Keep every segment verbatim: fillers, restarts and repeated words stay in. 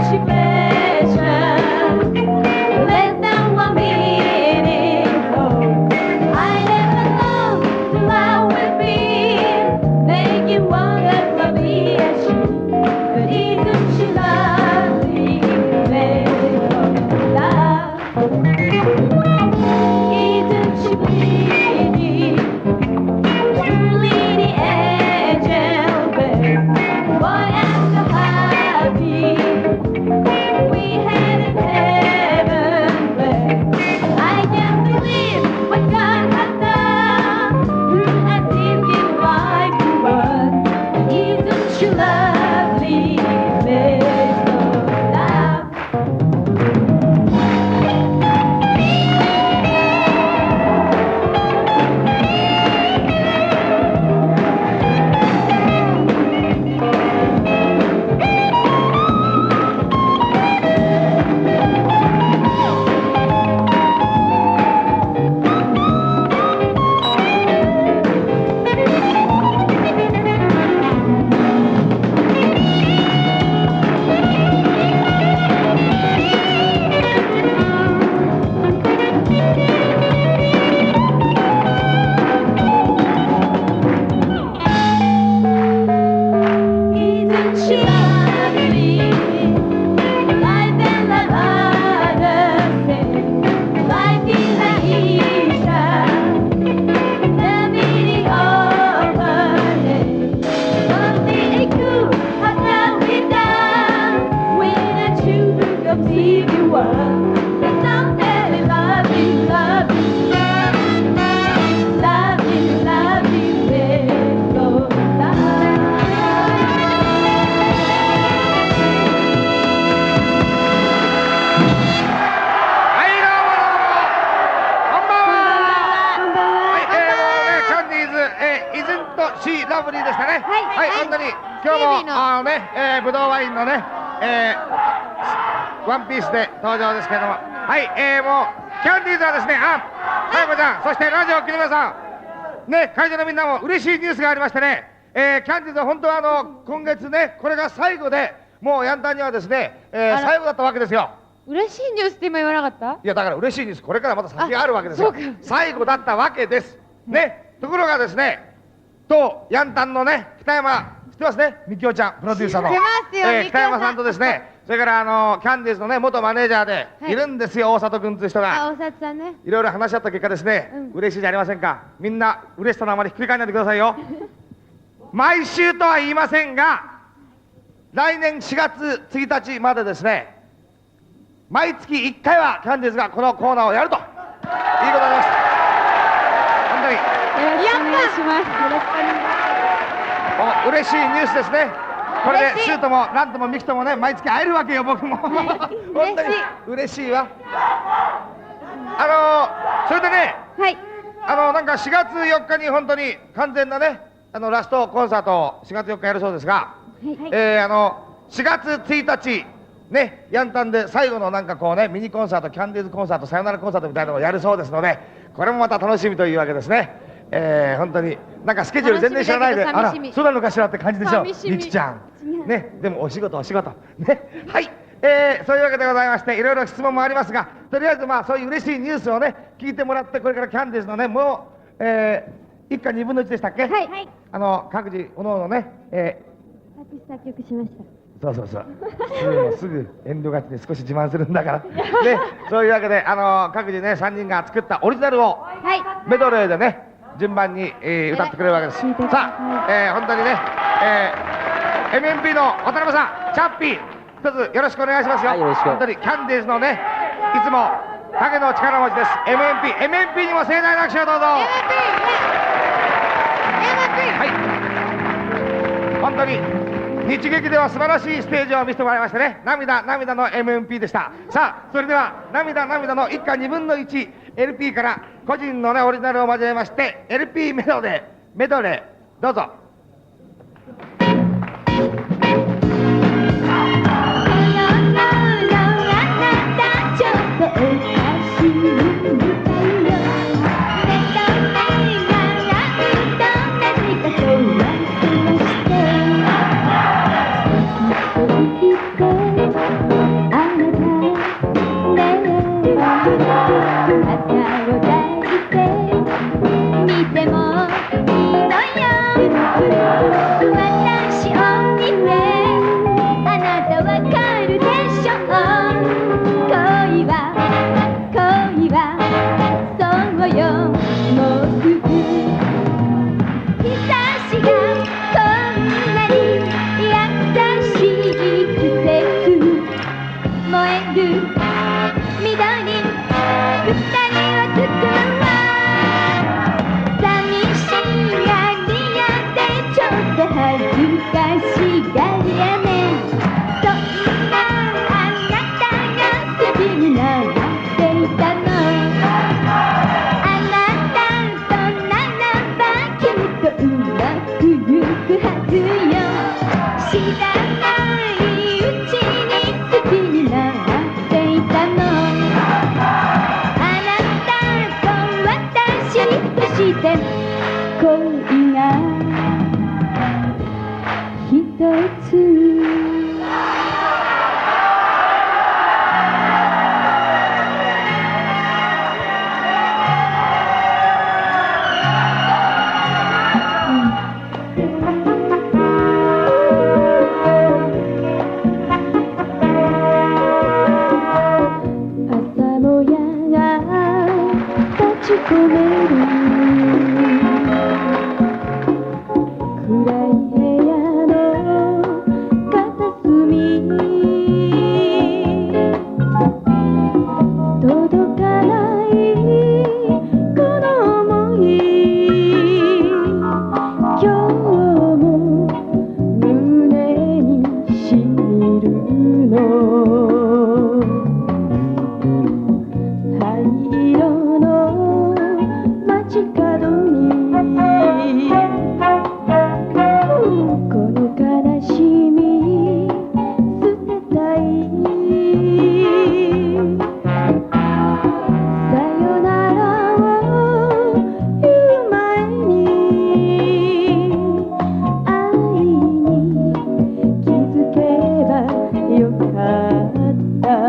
ラブリーでしたね。はい、はい、本当に今日もあのね、えー、ぶどうワインのね、えー、ワンピースで登場ですけれども、はい、えー、もうキャンディーズはですね、あ、佳代子ちゃん、そしてラジオを聴きの皆さん、ね、会場のみんなも嬉しいニュースがありましてね、えー、キャンディーズは本当はあの今月ね、これが最後で、もうヤンタンにはですね、えー、最後だったわけですよ。 嬉しいニュースって今言わなかった？ いやだから嬉しいニュース、これからまた先があるわけですよ。最後だったわけです。ね、ところがですね、とヤンタンのね、北山、知ってますね、みきおちゃん、プロデューサーの。 知ってますよ、 えー、北山さんとですね、それからあのキャンディーズのね、元マネージャーでいるんですよ、大里君という人が。 あ、大里さんね。 いろいろ話し合った結果ですね、嬉しいじゃありませんか。みんな嬉しさのあまりひっくり返らないでくださいよ。毎週とは言いませんが、来年しがつついたちまでですね、毎月いっかいはキャンディーズがこのコーナーをやるということになります。本当によろしくお願いします。よろしくお願いします。嬉しいニュースですね。これでシュートもランともミキともね、毎月会えるわけよ、僕も。本当に嬉しいわ。あのそれでね、 はい、 あのなんかしがつよっかに本当に完全なね、あのラストコンサートをしがつよっかやるそうですが、えー、あのしがつついたちね、ヤンタンで最後のなんかこうね、ミニコンサート、キャンディーズコンサート、さよならコンサートみたいなのをやるそうですので、これもまた楽しみというわけですね。えー、本当になんかスケジュール全然知らないで、あら、そうなのかしらって感じでしょう、みきちゃん。ね、でもお仕事お仕事。ね、はい、えー、そういうわけでございまして、いろいろ質問もありますが、とりあえずまあそういう嬉しいニュースをね、聞いてもらって、これからキャンディーズのね、もう、えー、一家二分の一でしたっけ？はい。あの各自おのおのね、えー、作詞作曲しました。 そうそうそう。すぐすぐ遠慮がちで少し自慢するんだから。ね、そういうわけで、あの各自ね、さんにんが作ったオリジナルをメドレーでね、順番に、えー、歌ってくれるわけです。さあ、えー、本当にね、えー、エムエムピー の渡辺さん、チャッピー、一つよろしくお願いしますよ。はい、よろしく。本当にキャンディーズのね、いつも影の力持ちです。エムエムピー、エムエムピー にも盛大な拍手をどうぞ。エムエムピー、エムエムピー、はい。本当に。日劇では素晴らしいステージを見せてもらいましてね、涙涙の エムエムピー でした。さあ、それでは涙涙の一家二分の一 エルピー から個人のねオリジナルを交えまして エルピー メドレーメドレーどうぞ。 昔がりやねそんなあなたが好きになっていたのあなたとならば君とうまくゆくはずよ知らないうちに好きになっていたのあなたと私として恋が一つ朝もやが立ち込める暗い部屋の片隅届かないこの想い今日も胸にしみるの灰色の街角にこの悲しみ捨てたいさよならを言う前に愛に気づけばよかった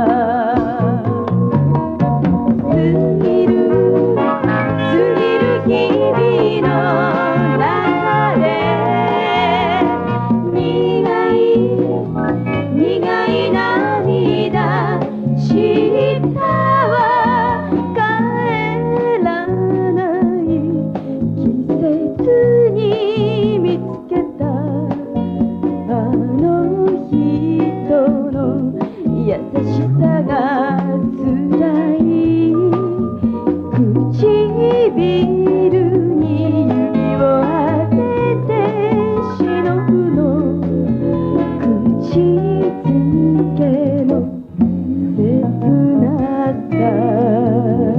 過ぎる過ぎる日々の中で苦い苦い涙したは帰らない季節に見つけたあの人の優しさが辛い唇に指を当てて忍ぶの口づけの切なさ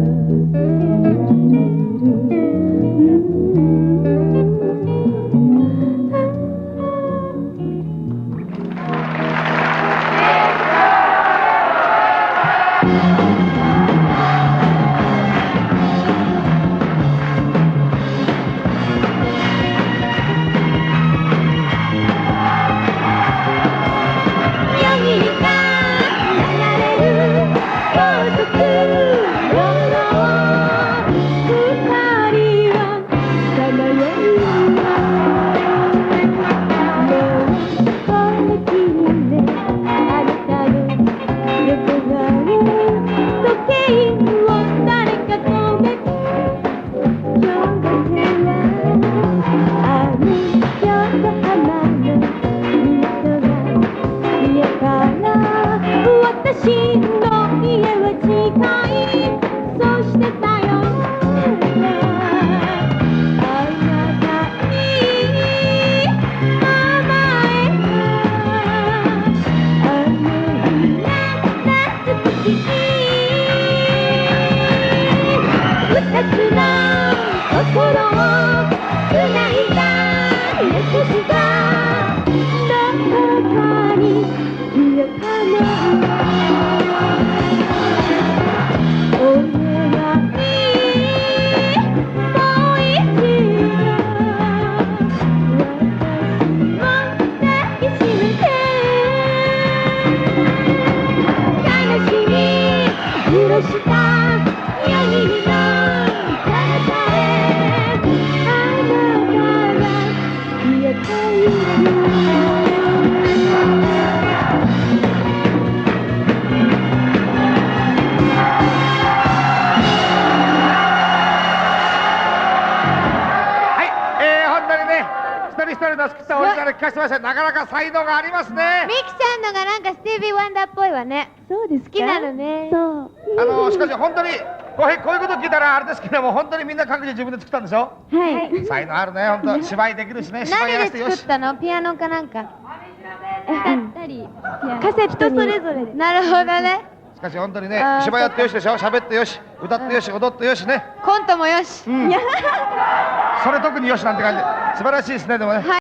一人の作ったオリジナル聞かせてました。なかなか才能がありますね。 ミキちゃんのがなんかスティービー・ワンダーっぽいわね。 そうですか。 好きなのね。 そう。 あのしかし本当にこういうこういうこと聞いたらあれですけども、本当にみんな各自自分で作ったんでしょ。 はい。 才能あるね、本当。芝居できるしね、芝居やら何でせてよし。 作ったの？ピアノかなんか。 歌ったり、 カセットに。 人それぞれで。 なるほどね。 しかし本当にねあー、 芝居やってよしでしょ、喋ってよし、歌ってよし、踊ってよしね。 コントもよし。 うん。それ特によしなんて感じで素晴らしいですね、でもね。